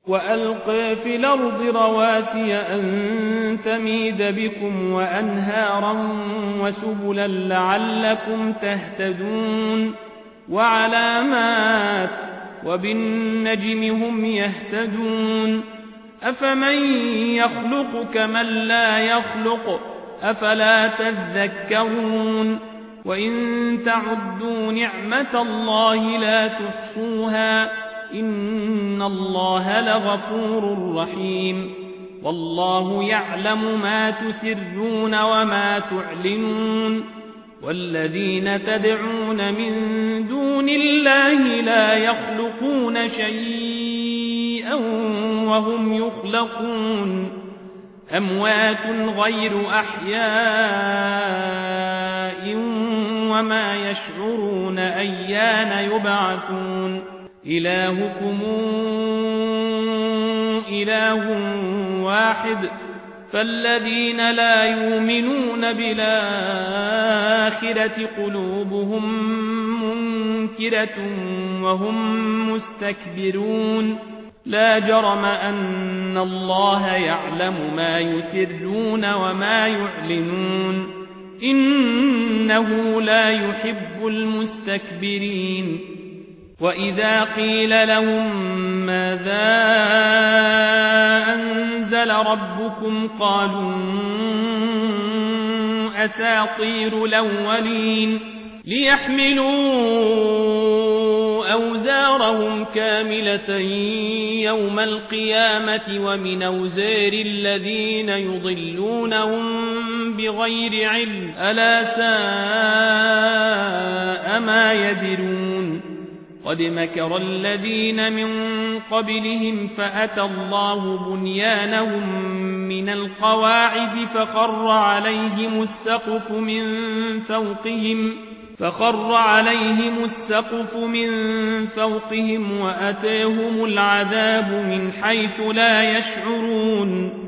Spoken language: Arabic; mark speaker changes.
Speaker 1: وألقى في الأرض رواسي أن تميد بكم وأنهارا وسبلا لعلكم تهتدون وعلامات وبالنجم هم يهتدون أفمن يخلق كمن لا يخلق أفلا تذكرون وإن تعدوا نعمة الله لا تحصوها إن الله لغفور رحيم والله يعلم ما تسرون وما تعلنون والذين تدعون من دون الله لا يخلقون شيئا وهم يخلقون أموات غير أحياء وما يشعرون أيان يبعثون إلهكم إله واحد فالذين لا يؤمنون بالآخرة قلوبهم منكرة وهم مستكبرون لا جرم أن الله يعلم ما يسرون وما يعلنون إنه لا يحب المستكبرين وإذا قيل لهم ماذا أنزل ربكم قالوا أساطير الأولين ليحملوا أوزارهم كاملة يوم القيامة ومن أوزار الذين يضلونهم بغير علم ألا ساء ما يدرون قد مكر الذين من قبلهم فأتى الله بنيانهم من القواعد فخر عليهم السقف من فوقهم وأتاهم العذاب من حيث لا يشعرون